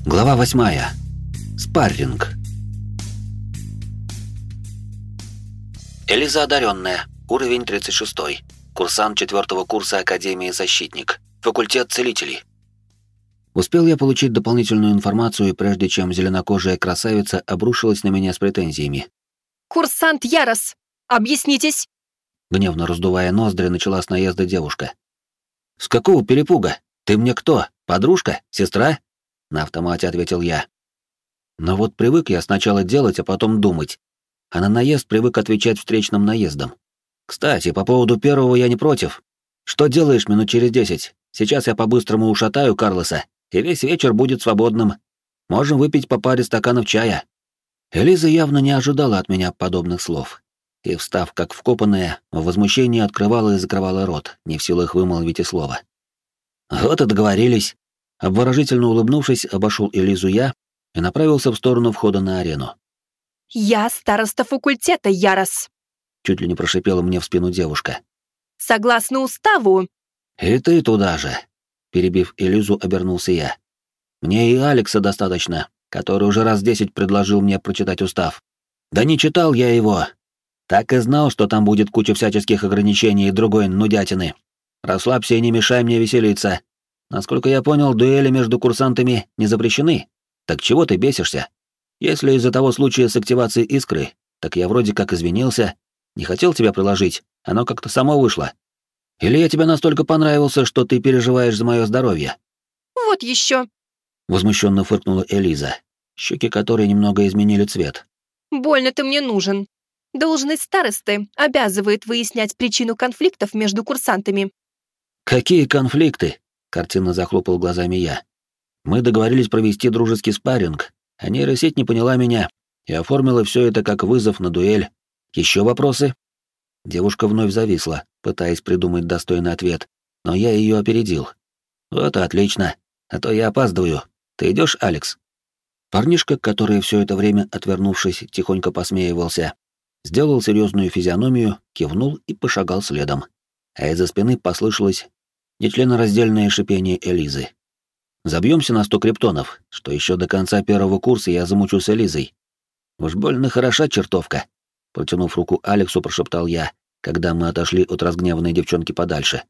Глава 8. Спарринг. Элиза одаренная. Уровень 36. Курсант 4-го курса Академии Защитник. Факультет целителей. Успел я получить дополнительную информацию, прежде чем зеленокожая красавица обрушилась на меня с претензиями. «Курсант Ярос! Объяснитесь!» Гневно раздувая ноздри, начала с наезда девушка. «С какого перепуга? Ты мне кто? Подружка? Сестра?» На автомате ответил я. Но вот привык я сначала делать, а потом думать. А на наезд привык отвечать встречным наездом. Кстати, по поводу первого я не против. Что делаешь минут через 10? Сейчас я по-быстрому ушатаю Карлоса, и весь вечер будет свободным. Можем выпить по паре стаканов чая. Элиза явно не ожидала от меня подобных слов. И, встав как вкопанная, в возмущении открывала и закрывала рот, не в силах вымолвить и слова. Вот и договорились. Обворожительно улыбнувшись, обошел Элизу я и направился в сторону входа на арену. «Я староста факультета, Ярос!» Чуть ли не прошипела мне в спину девушка. «Согласно уставу...» «И ты туда же!» Перебив Элизу, обернулся я. «Мне и Алекса достаточно, который уже раз 10 предложил мне прочитать устав. Да не читал я его. Так и знал, что там будет куча всяческих ограничений и другой нудятины. Расслабься и не мешай мне веселиться. Насколько я понял, дуэли между курсантами не запрещены. Так чего ты бесишься? Если из-за того случая с активацией искры, так я вроде как извинился, не хотел тебя приложить, оно как-то само вышло. Или я тебе настолько понравился, что ты переживаешь за мое здоровье?» «Вот еще!» Возмущенно фыркнула Элиза, щеки которой немного изменили цвет. «Больно ты мне нужен. Должность старосты обязывает выяснять причину конфликтов между курсантами». «Какие конфликты?» — картинно захлопал глазами я. «Мы договорились провести дружеский спарринг, а нейросеть не поняла меня и оформила все это как вызов на дуэль. Еще вопросы?» Девушка вновь зависла, пытаясь придумать достойный ответ, но я ее опередил. «Вот и отлично, а то я опаздываю. Ты идешь, Алекс?» Парнишка, который все это время, отвернувшись, тихонько посмеивался, сделал серьезную физиономию, кивнул и пошагал следом. А из-за спины послышалось нечленораздельное шипение Элизы. «Забьемся на 100 криптонов, что еще до конца первого курса я замучу с Элизой. Уж больно хороша чертовка», — протянув руку Алексу, прошептал я, когда мы отошли от разгневанной девчонки подальше.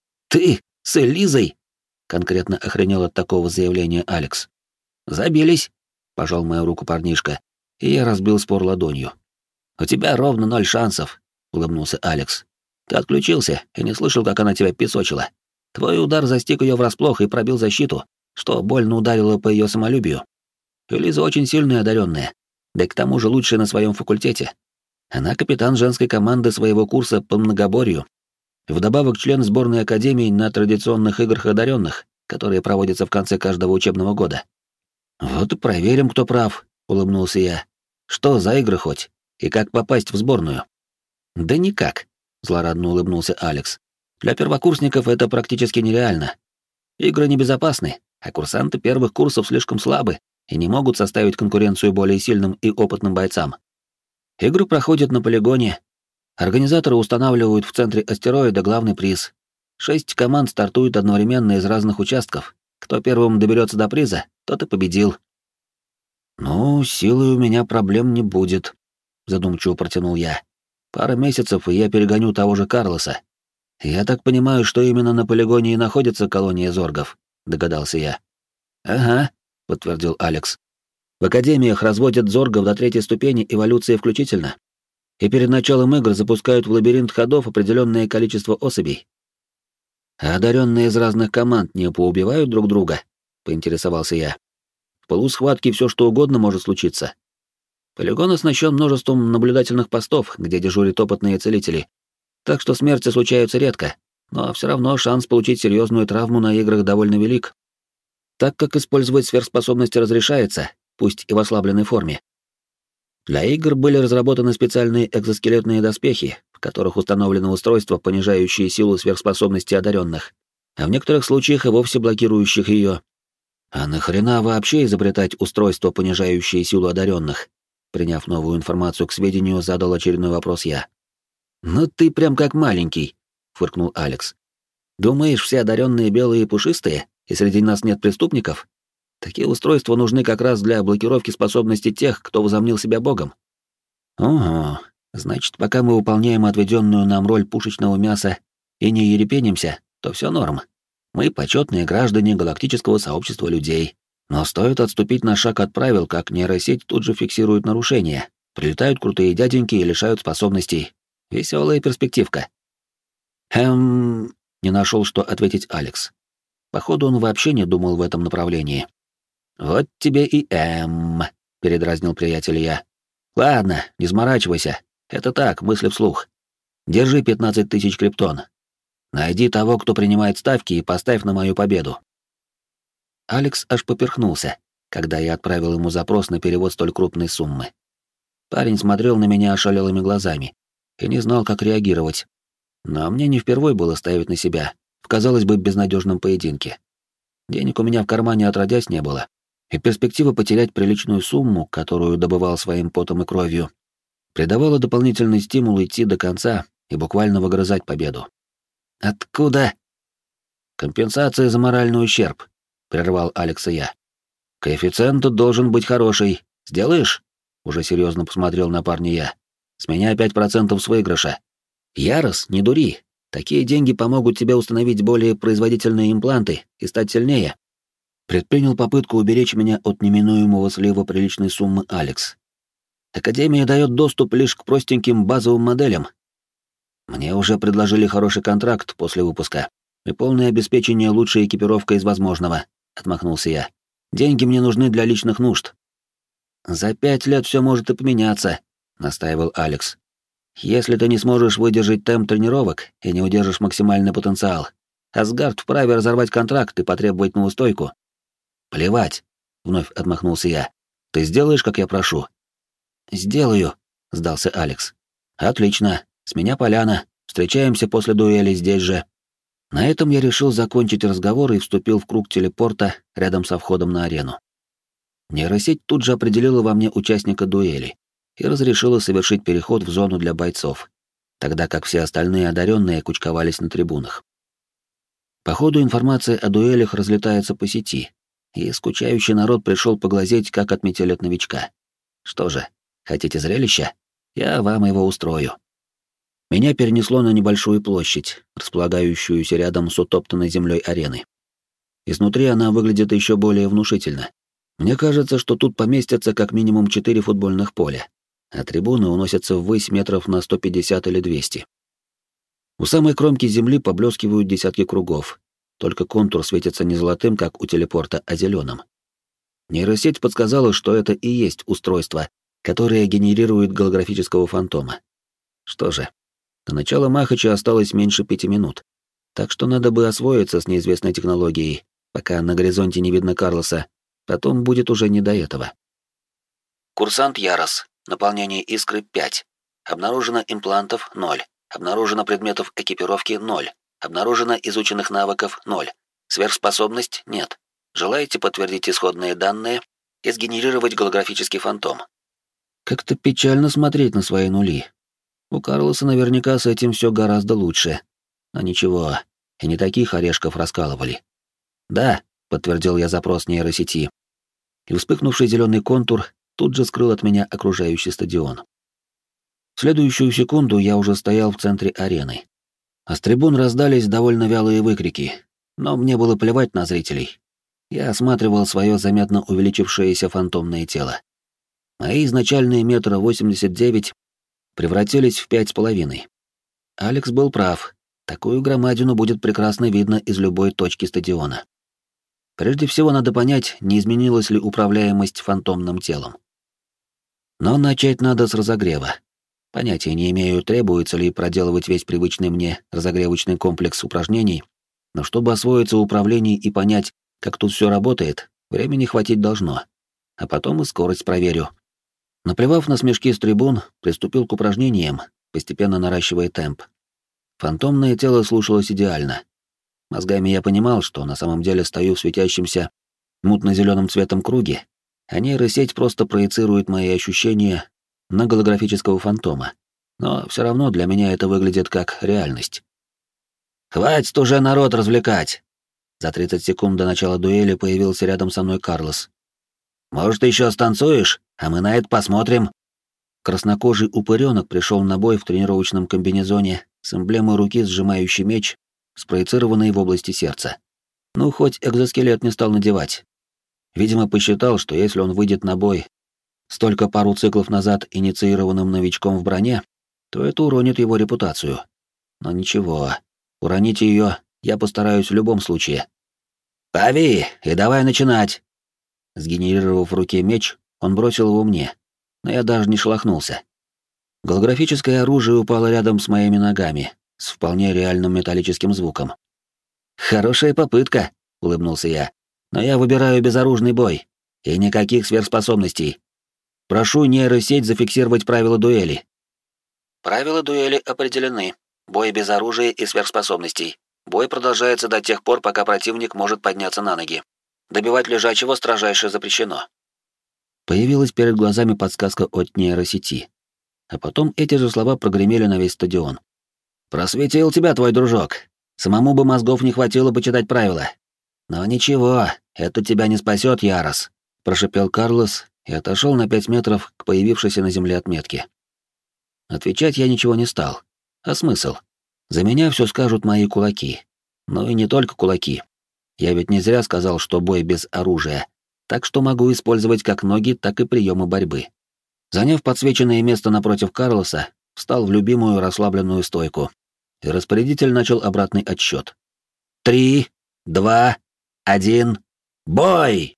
«Ты с Элизой?» — конкретно охренел от такого заявления Алекс. «Забились», — пожал мою руку парнишка, и я разбил спор ладонью. «У тебя ровно 0 шансов», — улыбнулся Алекс. «Ты отключился и не слышал, как она тебя песочила. Твой удар застиг ее врасплох и пробил защиту, что больно ударило по ее самолюбию. Элиза очень сильная одаренная, да и к тому же лучшая на своем факультете. Она капитан женской команды своего курса по многоборью. Вдобавок член сборной академии на традиционных играх одаренных, которые проводятся в конце каждого учебного года». «Вот и проверим, кто прав», — улыбнулся я. «Что за игры хоть? И как попасть в сборную?» «Да никак», — злорадно улыбнулся Алекс. «Для первокурсников это практически нереально. Игры небезопасны, а курсанты первых курсов слишком слабы и не могут составить конкуренцию более сильным и опытным бойцам. Игры проходят на полигоне. Организаторы устанавливают в центре астероида главный приз. 6 команд стартуют одновременно из разных участков. Кто первым доберется до приза, тот и победил». «Ну, силой у меня проблем не будет», — задумчиво протянул я. «Пара месяцев, и я перегоню того же Карлоса. Я так понимаю, что именно на полигоне и находится колония зоргов», — догадался я. «Ага», — подтвердил Алекс. «В академиях разводят зоргов до 3-й ступени эволюции включительно, и перед началом игр запускают в лабиринт ходов определенное количество особей». «А одаренные из разных команд не поубивают друг друга?» — поинтересовался я. «В пылу схватки все что угодно может случиться. Полигон оснащен множеством наблюдательных постов, где дежурят опытные целители, так что смерти случаются редко, но все равно шанс получить серьезную травму на играх довольно велик, так как использовать сверхспособности разрешается, пусть и в ослабленной форме. Для игр были разработаны специальные экзоскелетные доспехи, в которых установлено устройство, понижающее силу сверхспособности одаренных, а в некоторых случаях и вовсе блокирующих ее. А нахрена вообще изобретать устройство, понижающее силу одаренных? Приняв новую информацию к сведению, задал очередной вопрос я. «Ну ты прям как маленький», — фыркнул Алекс. «Думаешь, все одаренные белые и пушистые, и среди нас нет преступников? Такие устройства нужны как раз для блокировки способностей тех, кто возомнил себя богом. Ого, значит, пока мы выполняем отведенную нам роль пушечного мяса и не ерепенимся, то все норм. Мы почетные граждане галактического сообщества людей. Но стоит отступить на шаг от правил, как нейросеть тут же фиксирует нарушения. Прилетают крутые дяденьки и лишают способностей. Веселая перспективка. Не нашел, что ответить Алекс. Походу, он вообще не думал в этом направлении. «Вот тебе и передразнил приятеля я. «Ладно, не заморачивайся. Это так, мысли вслух. Держи 15 тысяч криптон. Найди того, кто принимает ставки, и поставь на мою победу». Алекс аж поперхнулся, когда я отправил ему запрос на перевод столь крупной суммы. Парень смотрел на меня ошалелыми глазами и не знал, как реагировать. Но мне не впервой было ставить на себя в, казалось бы, безнадежном поединке. Денег у меня в кармане отродясь не было, и перспектива потерять приличную сумму, которую добывал своим потом и кровью, придавала дополнительный стимул идти до конца и буквально выгрызать победу. «Откуда?» «Компенсация за моральный ущерб», — прервал Алекса я. «Коэффициент тут должен быть хороший. Сделаешь?» — уже серьезно посмотрел на парня я. «С меня 5% с выигрыша. Ярос, не дури. Такие деньги помогут тебе установить более производительные импланты и стать сильнее». Предпринял попытку уберечь меня от неминуемого слива приличной суммы Алекс. «Академия дает доступ лишь к простеньким базовым моделям. Мне уже предложили хороший контракт после выпуска и полное обеспечение лучшей экипировкой из возможного», — отмахнулся я. «Деньги мне нужны для личных нужд». «За 5 лет все может и поменяться», — настаивал Алекс. «Если ты не сможешь выдержать темп тренировок и не удержишь максимальный потенциал, Асгард вправе разорвать контракт и потребовать неустойку». «Плевать», — вновь отмахнулся я. «Ты сделаешь, как я прошу?» «Сделаю», — сдался Алекс. «Отлично. С меня поляна. Встречаемся после дуэли здесь же». На этом я решил закончить разговор и вступил в круг телепорта рядом со входом на арену. Нейросеть тут же определила во мне участника дуэли и разрешила совершить переход в зону для бойцов, тогда как все остальные одаренные кучковались на трибунах. По ходу информация о дуэлях разлетается по сети, и скучающий народ пришел поглазеть, как отметелят новичка. Что же, хотите зрелища? Я вам его устрою. Меня перенесло на небольшую площадь, располагающуюся рядом с утоптанной землей арены. Изнутри она выглядит еще более внушительно. Мне кажется, что тут поместятся как минимум 4 футбольных поля, а трибуны уносятся ввысь метров на 150 или 200. У самой кромки земли поблескивают десятки кругов, только контур светится не золотым, как у телепорта, а зеленым. Нейросеть подсказала, что это и есть устройство, которое генерирует голографического фантома. Что же, до начала Махача осталось меньше 5 минут, так что надо бы освоиться с неизвестной технологией, пока на горизонте не видно Карлоса, потом будет уже не до этого. Курсант Ярос. Наполнение искры 5. Обнаружено имплантов 0. Обнаружено предметов экипировки 0. Обнаружено изученных навыков 0. Сверхспособность нет. Желаете подтвердить исходные данные и сгенерировать голографический фантом? Как-то печально смотреть на свои нули. У Карлоса наверняка с этим все гораздо лучше. Но ничего, и не таких орешков раскалывали. «Да», — подтвердил я запрос нейросети, и вспыхнувший зеленый контур тут же скрыл от меня окружающий стадион. В следующую секунду я уже стоял в центре арены. А с трибун раздались довольно вялые выкрики, но мне было плевать на зрителей. Я осматривал свое заметно увеличившееся фантомное тело. Мои изначальные 1,89 м превратились в 5,5. Алекс был прав, такую громадину будет прекрасно видно из любой точки стадиона. Прежде всего надо понять, не изменилась ли управляемость фантомным телом. Но начать надо с разогрева. Понятия не имею, требуется ли проделывать весь привычный мне разогревочный комплекс упражнений, но чтобы освоиться в управлении и понять, как тут все работает, времени хватить должно. А потом и скорость проверю. Наплевав на смешки с трибун, приступил к упражнениям, постепенно наращивая темп. Фантомное тело слушалось идеально. Мозгами я понимал, что на самом деле стою в светящемся мутно-зеленым цветом круге, а нейросеть просто проецирует мои ощущения на голографического фантома. Но все равно для меня это выглядит как реальность. «Хватит уже народ развлекать!» За 30 секунд до начала дуэли появился рядом со мной Карлос. «Может, еще станцуешь, а мы на это посмотрим?» Краснокожий упыренок пришел на бой в тренировочном комбинезоне с эмблемой руки, сжимающей меч, спроецированной в области сердца. Ну, хоть экзоскелет не стал надевать. Видимо, посчитал, что если он выйдет на бой столько пару циклов назад инициированным новичком в броне, то это уронит его репутацию. Но ничего, уронить ее я постараюсь в любом случае. «Пави, и давай начинать!» Сгенерировав в руке меч, он бросил его мне, но я даже не шелохнулся. Голографическое оружие упало рядом с моими ногами, с вполне реальным металлическим звуком. «Хорошая попытка», — улыбнулся я, — «но я выбираю безоружный бой, и никаких сверхспособностей. Прошу нейросеть зафиксировать правила дуэли». Правила дуэли определены. Бой без оружия и сверхспособностей. Бой продолжается до тех пор, пока противник может подняться на ноги. Добивать лежачего строжайше запрещено. Появилась перед глазами подсказка от нейросети. А потом эти же слова прогремели на весь стадион. «Просветил тебя твой дружок. Самому бы мозгов не хватило почитать правила. Но ничего, это тебя не спасет, Ярос», — прошипел Карлос и отошел на 5 метров к появившейся на земле отметке. Отвечать я ничего не стал. А смысл? За меня все скажут мои кулаки. Но и не только кулаки. Я ведь не зря сказал, что бой без оружия, так что могу использовать как ноги, так и приемы борьбы. Заняв подсвеченное место напротив Карлоса, встал в любимую расслабленную стойку, и распорядитель начал обратный отсчет. 3, 2, 1, бой!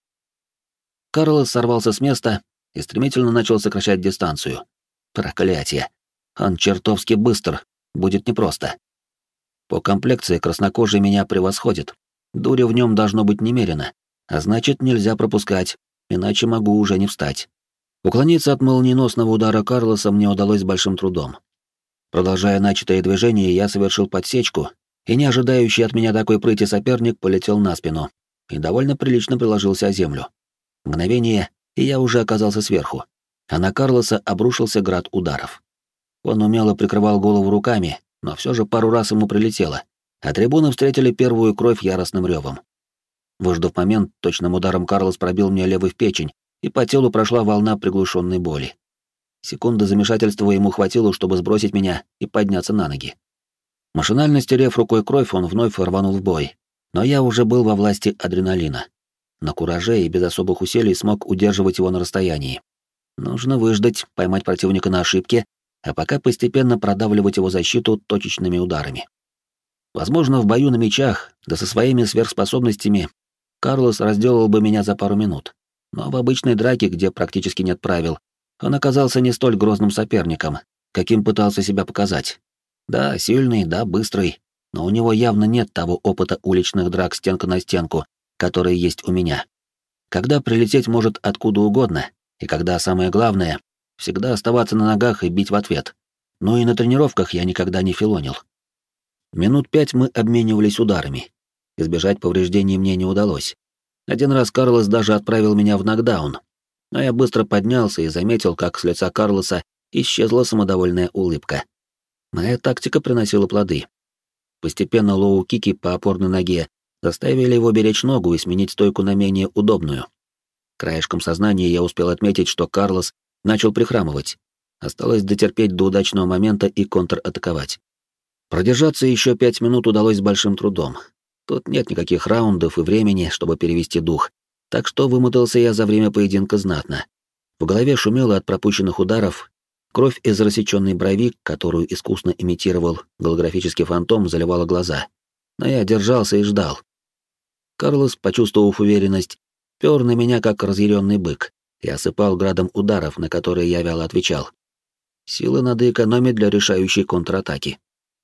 Карлос сорвался с места и стремительно начал сокращать дистанцию. Проклятие! Он чертовски быстр, будет непросто. По комплекции краснокожий меня превосходит. Дури в нем должно быть немерено, а значит, нельзя пропускать, иначе могу уже не встать. Уклониться от молниеносного удара Карлоса мне удалось с большим трудом. Продолжая начатое движение, я совершил подсечку, и не ожидающий от меня такой прыти соперник полетел на спину и довольно прилично приложился о землю. Мгновение, и я уже оказался сверху, а на Карлоса обрушился град ударов. Он умело прикрывал голову руками, но все же пару раз ему прилетело, а трибуны встретили первую кровь яростным ревом. Выждав момент, точным ударом Карлос пробил мне левый в печень, и по телу прошла волна приглушенной боли. Секунды замешательства ему хватило, чтобы сбросить меня и подняться на ноги. Машинально стерев рукой кровь, он вновь рванул в бой, но я уже был во власти адреналина. На кураже и без особых усилий смог удерживать его на расстоянии. Нужно выждать, поймать противника на ошибке, а пока постепенно продавливать его защиту точечными ударами. Возможно, в бою на мечах, да со своими сверхспособностями, Карлос разделал бы меня за пару минут. Но в обычной драке, где практически нет правил, он оказался не столь грозным соперником, каким пытался себя показать. Да, сильный, да, быстрый, но у него явно нет того опыта уличных драк стенка на стенку, который есть у меня. Когда прилететь может откуда угодно, и когда самое главное — всегда оставаться на ногах и бить в ответ. Но и на тренировках я никогда не филонил. Минут 5 мы обменивались ударами. Избежать повреждений мне не удалось. Один раз Карлос даже отправил меня в нокдаун, но я быстро поднялся и заметил, как с лица Карлоса исчезла самодовольная улыбка. Моя тактика приносила плоды. Постепенно лоу-кики по опорной ноге заставили его беречь ногу и сменить стойку на менее удобную. Краешком сознания я успел отметить, что Карлос начал прихрамывать. Осталось дотерпеть до удачного момента и контратаковать. Продержаться еще 5 минут удалось с большим трудом. Тут нет никаких раундов и времени, чтобы перевести дух, так что вымотался я за время поединка знатно. В голове шумело от пропущенных ударов, кровь из рассеченной брови, которую искусно имитировал голографический фантом, заливала глаза. Но я держался и ждал. Карлос, почувствовав уверенность, пёр на меня как разъяренный бык и осыпал градом ударов, на которые я вяло отвечал. Силы надо экономить для решающей контратаки.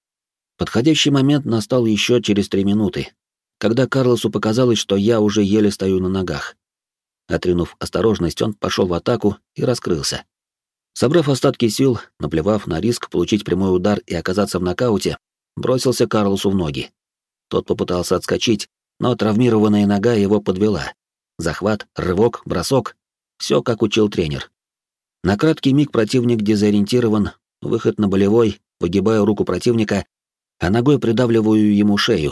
Подходящий момент настал еще через 3 минуты, когда Карлосу показалось, что я уже еле стою на ногах. Отринув осторожность, он пошел в атаку и раскрылся. Собрав остатки сил, наплевав на риск получить прямой удар и оказаться в нокауте, бросился Карлосу в ноги. Тот попытался отскочить, но травмированная нога его подвела. Захват, рывок, бросок — все, как учил тренер. На краткий миг противник дезориентирован, выход на болевой, выгибаю руку противника, а ногой придавливаю ему шею.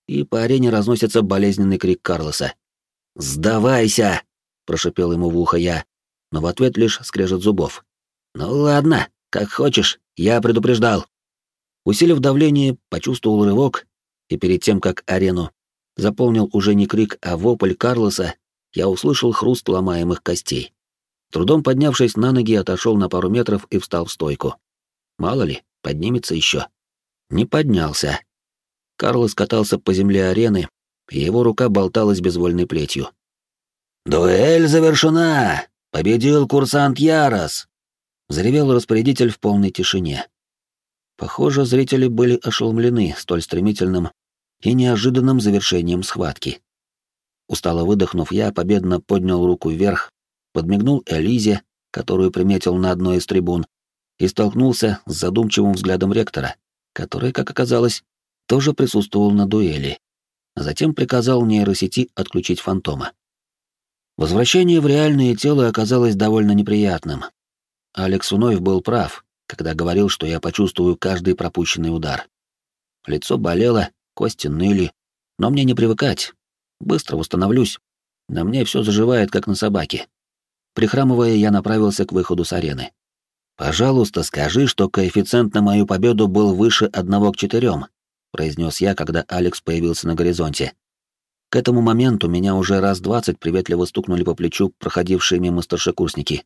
и по арене разносится болезненный крик Карлоса. «Сдавайся!» — прошипел ему в ухо я, но в ответ лишь скрежет зубов. «Ну ладно, как хочешь, я предупреждал». Усилив давление, почувствовал рывок, и перед тем, как арену заполнил уже не крик, а вопль Карлоса, я услышал хруст ломаемых костей. Трудом поднявшись на ноги, отошел на пару метров и встал в стойку. Мало ли, поднимется еще. Не поднялся. Карлос катался по земле арены, и его рука болталась безвольной плетью. «Дуэль завершена! Победил курсант Ярос!» — взревел распорядитель в полной тишине. Похоже, зрители были ошеломлены столь стремительным и неожиданным завершением схватки. Устало выдохнув, я победно поднял руку вверх, подмигнул Элизе, которую приметил на одной из трибун, и столкнулся с задумчивым взглядом ректора, который, как оказалось, тоже присутствовал на дуэли, а затем приказал нейросети отключить фантома. Возвращение в реальное тело оказалось довольно неприятным. Алекс вновь был прав, когда говорил, что я почувствую каждый пропущенный удар. Лицо болело, кости ныли, но мне не привыкать. Быстро восстановлюсь. На мне все заживает, как на собаке. Прихрамывая, я направился к выходу с арены. «Пожалуйста, скажи, что коэффициент на мою победу был выше 1 к 4», произнес я, когда Алекс появился на горизонте. К этому моменту меня уже раз 20 приветливо стукнули по плечу проходившие мимо старшекурсники.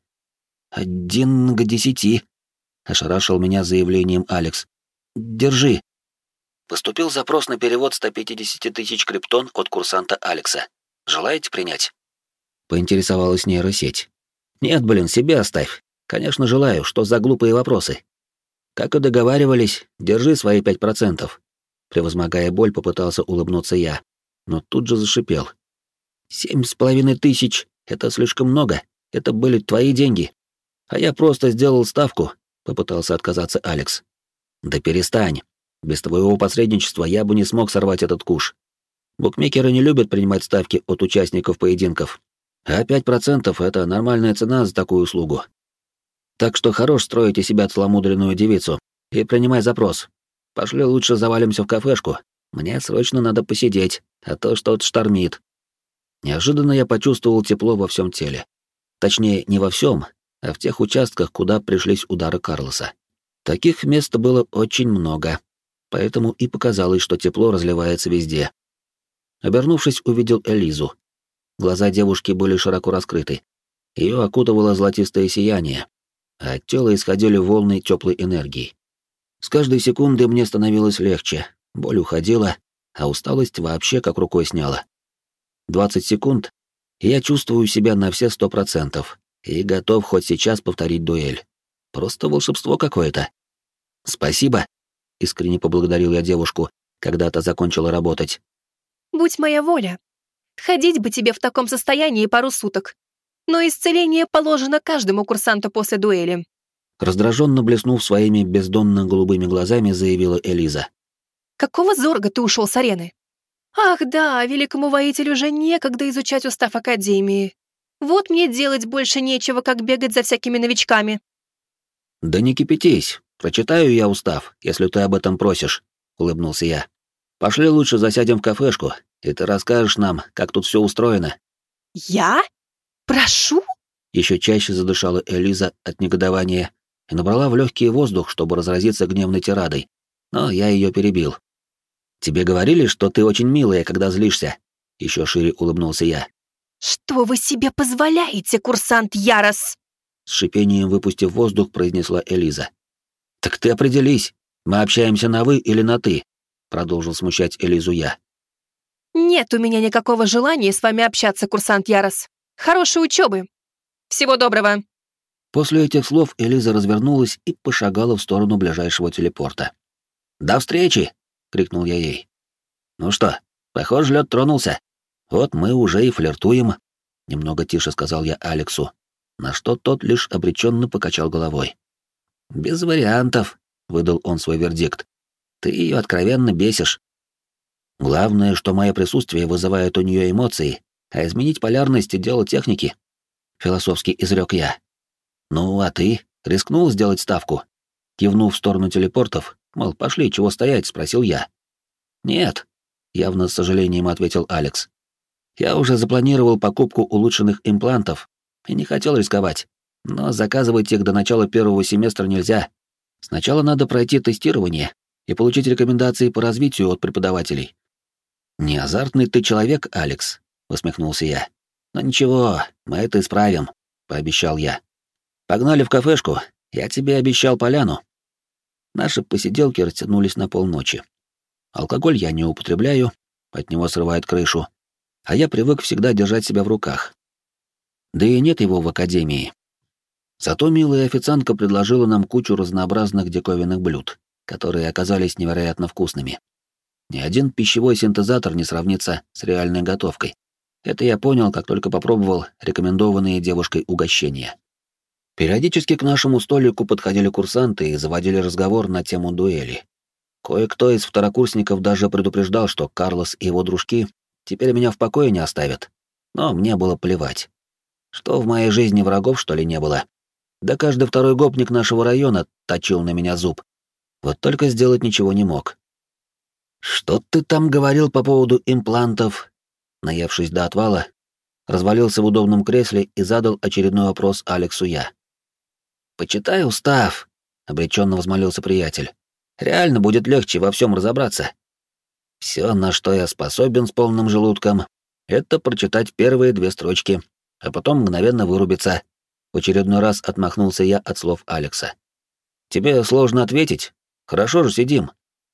1 к 10, ошарашил меня заявлением Алекс. «Держи». Поступил запрос на перевод 150 тысяч криптон от курсанта Алекса. Желаете принять? Поинтересовалась нейросеть. Нет, блин, себе оставь. Конечно, желаю, что за глупые вопросы. Как и договаривались, держи свои 5%. Превозмогая боль, попытался улыбнуться я, но тут же зашипел. 7,5 тысяч — это слишком много, это были твои деньги. А я просто сделал ставку, попытался отказаться Алекс. Да перестань. Без твоего посредничества я бы не смог сорвать этот куш. Букмекеры не любят принимать ставки от участников поединков, а 5% — это нормальная цена за такую услугу. Так что хорош строить из себя целомудренную девицу и принимай запрос. Пошли лучше завалимся в кафешку. Мне срочно надо посидеть, а то что-то штормит. Неожиданно я почувствовал тепло во всем теле. Точнее, не во всем, а в тех участках, куда пришлись удары Карлоса. Таких мест было очень много, поэтому и показалось, что тепло разливается везде. Обернувшись, увидел Элизу. Глаза девушки были широко раскрыты. Ее окутывало золотистое сияние, а от тела исходили волны теплой энергии. С каждой секунды мне становилось легче, боль уходила, а усталость вообще как рукой сняла. 20 секунд, и я чувствую себя на все 100% и готов хоть сейчас повторить дуэль. Просто волшебство какое-то. «Спасибо», — искренне поблагодарил я девушку, когда та закончила работать. «Будь моя воля. Ходить бы тебе в таком состоянии пару суток. Но исцеление положено каждому курсанту после дуэли». Раздраженно блеснув своими бездонно-голубыми глазами, заявила Элиза. «Какого зорга ты ушел с арены? Ах да, великому воителю уже некогда изучать устав Академии. Вот мне делать больше нечего, как бегать за всякими новичками». «Да не кипятись, прочитаю я устав, если ты об этом просишь», — улыбнулся я. «Пошли лучше засядем в кафешку, и ты расскажешь нам, как тут все устроено». «Я? Прошу?» Еще чаще задышала Элиза от негодования и набрала в легкий воздух, чтобы разразиться гневной тирадой, но я ее перебил. «Тебе говорили, что ты очень милая, когда злишься?» Еще шире улыбнулся я. «Что вы себе позволяете, курсант Ярос?» С шипением выпустив воздух, произнесла Элиза. «Так ты определись, мы общаемся на «вы» или на «ты», продолжил смущать Элизу я. «Нет у меня никакого желания с вами общаться, курсант Ярос. Хорошей учебы. Всего доброго». После этих слов Элиза развернулась и пошагала в сторону ближайшего телепорта. «До встречи!» — крикнул я ей. «Ну что, похоже, лед тронулся. Вот мы уже и флиртуем», — немного тише сказал я Алексу, на что тот лишь обреченно покачал головой. «Без вариантов», — выдал он свой вердикт. «Ты ее откровенно бесишь. Главное, что мое присутствие вызывает у нее эмоции, а изменить полярность — дело техники», — философски изрек я. «Ну, а ты рискнул сделать ставку?» Кивнув в сторону телепортов, мол, пошли, чего стоять, спросил я. «Нет», — явно с сожалением ответил Алекс. «Я уже запланировал покупку улучшенных имплантов и не хотел рисковать, но заказывать их до начала первого семестра нельзя. Сначала надо пройти тестирование и получить рекомендации по развитию от преподавателей». «Не азартный ты человек, Алекс», — усмехнулся я. «Но ничего, мы это исправим», — пообещал я. «Погнали в кафешку, я тебе обещал поляну». Наши посиделки растянулись на полночи. Алкоголь я не употребляю, от него срывает крышу, а я привык всегда держать себя в руках. Да и нет его в академии. Зато милая официантка предложила нам кучу разнообразных диковинных блюд, которые оказались невероятно вкусными. Ни один пищевой синтезатор не сравнится с реальной готовкой. Это я понял, как только попробовал рекомендованные девушкой угощения. Периодически к нашему столику подходили курсанты и заводили разговор на тему дуэли. Кое-кто из второкурсников даже предупреждал, что Карлос и его дружки теперь меня в покое не оставят. Но мне было плевать. Что в моей жизни врагов, что ли, не было? Да каждый второй гопник нашего района точил на меня зуб. Вот только сделать ничего не мог. «Что ты там говорил по поводу имплантов?» Наевшись до отвала, развалился в удобном кресле и задал очередной вопрос Алексу я. «Почитай устав», — обреченно взмолился приятель. «Реально будет легче во всем разобраться. Все, на что я способен с полным желудком, это прочитать первые 2 строчки, а потом мгновенно вырубиться». В очередной раз отмахнулся я от слов Алекса. «Тебе сложно ответить? Хорошо же сидим».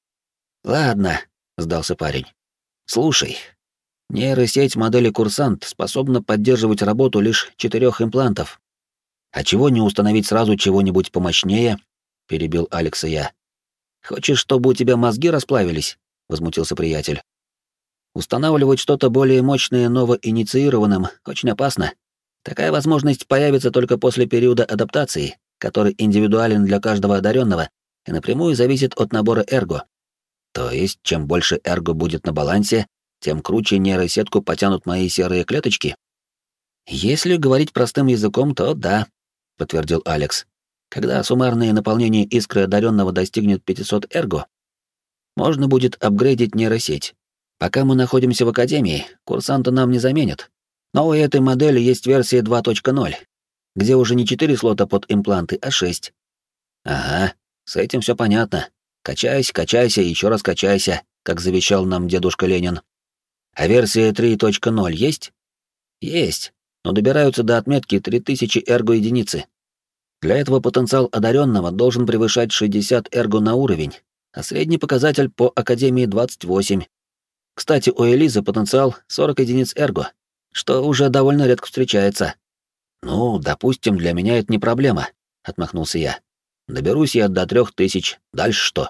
«Ладно», — сдался парень. «Слушай, нейросеть модели «Курсант» способна поддерживать работу лишь 4 имплантов. А чего не установить сразу чего-нибудь помощнее?» — перебил Алекса я. «Хочешь, чтобы у тебя мозги расплавились?» — возмутился приятель. «Устанавливать что-то более мощное новоинициированным очень опасно. Такая возможность появится только после периода адаптации, который индивидуален для каждого одаренного и напрямую зависит от набора эрго. То есть, чем больше эрго будет на балансе, тем круче нейросетку потянут мои серые клеточки?» «Если говорить простым языком, то да», — подтвердил Алекс. «Когда суммарное наполнение искры одаренного достигнет 500 эрго, можно будет апгрейдить нейросеть. Пока мы находимся в академии, курсанта нам не заменят. Но у этой модели есть версия 2.0, где уже не 4 слота под импланты, а 6. Ага, с этим все понятно. Качайся, качайся и еще раз качайся, как завещал нам дедушка Ленин. А версия 3.0 есть? Есть, но добираются до отметки 3000 эрго-единицы. Для этого потенциал одаренного должен превышать 60 эрго на уровень, а средний показатель по Академии 28. Кстати, у Элизы потенциал 40 единиц эрго, что уже довольно редко встречается. «Ну, допустим, для меня это не проблема», — отмахнулся я. «Доберусь я до 3000, дальше что?»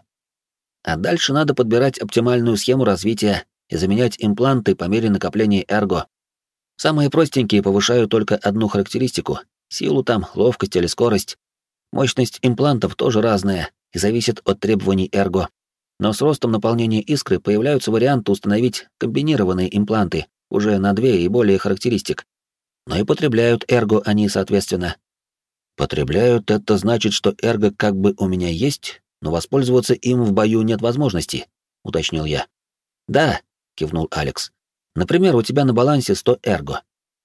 «А дальше надо подбирать оптимальную схему развития и заменять импланты по мере накопления эрго. Самые простенькие повышают только одну характеристику — силу там, ловкость или скорость. Мощность имплантов тоже разная и зависит от требований эрго. Но с ростом наполнения искры появляются варианты установить комбинированные импланты уже на 2 и более характеристик. Но и потребляют эрго они, соответственно. Потребляют — это значит, что эрго как бы у меня есть, но воспользоваться им в бою нет возможности, — уточнил я. «Да», — кивнул Алекс. «Например, у тебя на балансе 100 эрго.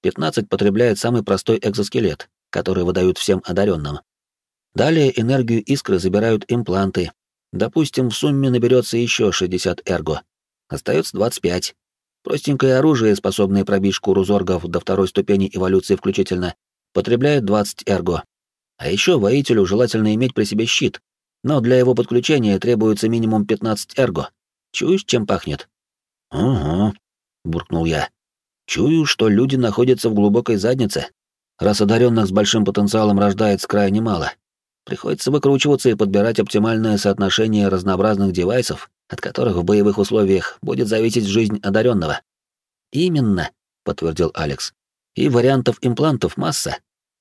15 потребляет самый простой экзоскелет, который выдают всем одаренным. Далее энергию искры забирают импланты. Допустим, в сумме наберется еще 60 эрго. Остается 25. Простенькое оружие, способное пробить шкуру зоргов до 2 ступени эволюции включительно, потребляет 20 эрго. А еще воителю желательно иметь при себе щит, но для его подключения требуется минимум 15 эрго. Чуешь, чем пахнет?» «Угу», — буркнул я. «Чую, что люди находятся в глубокой заднице, раз одаренных с большим потенциалом рождается крайне мало. Приходится выкручиваться и подбирать оптимальное соотношение разнообразных девайсов, от которых в боевых условиях будет зависеть жизнь одаренного». «Именно», — подтвердил Алекс. «И вариантов имплантов масса.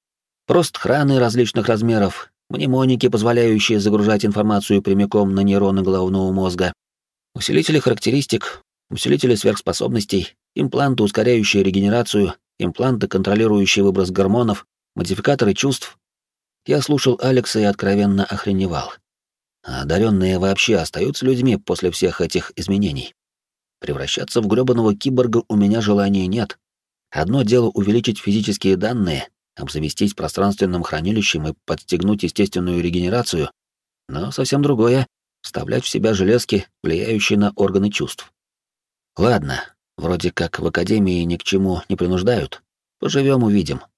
Просто храны различных размеров, мнемоники, позволяющие загружать информацию прямиком на нейроны головного мозга, усилители характеристик, усилители сверхспособностей, импланты, ускоряющие регенерацию, импланты, контролирующие выброс гормонов, модификаторы чувств». Я слушал Алекса и откровенно охреневал. А одаренные вообще остаются людьми после всех этих изменений? Превращаться в грёбаного киборга у меня желания нет. Одно дело увеличить физические данные, обзавестись пространственным хранилищем и подстегнуть естественную регенерацию, но совсем другое — вставлять в себя железки, влияющие на органы чувств. Ладно, вроде как в академии ни к чему не принуждают. Поживем — увидим.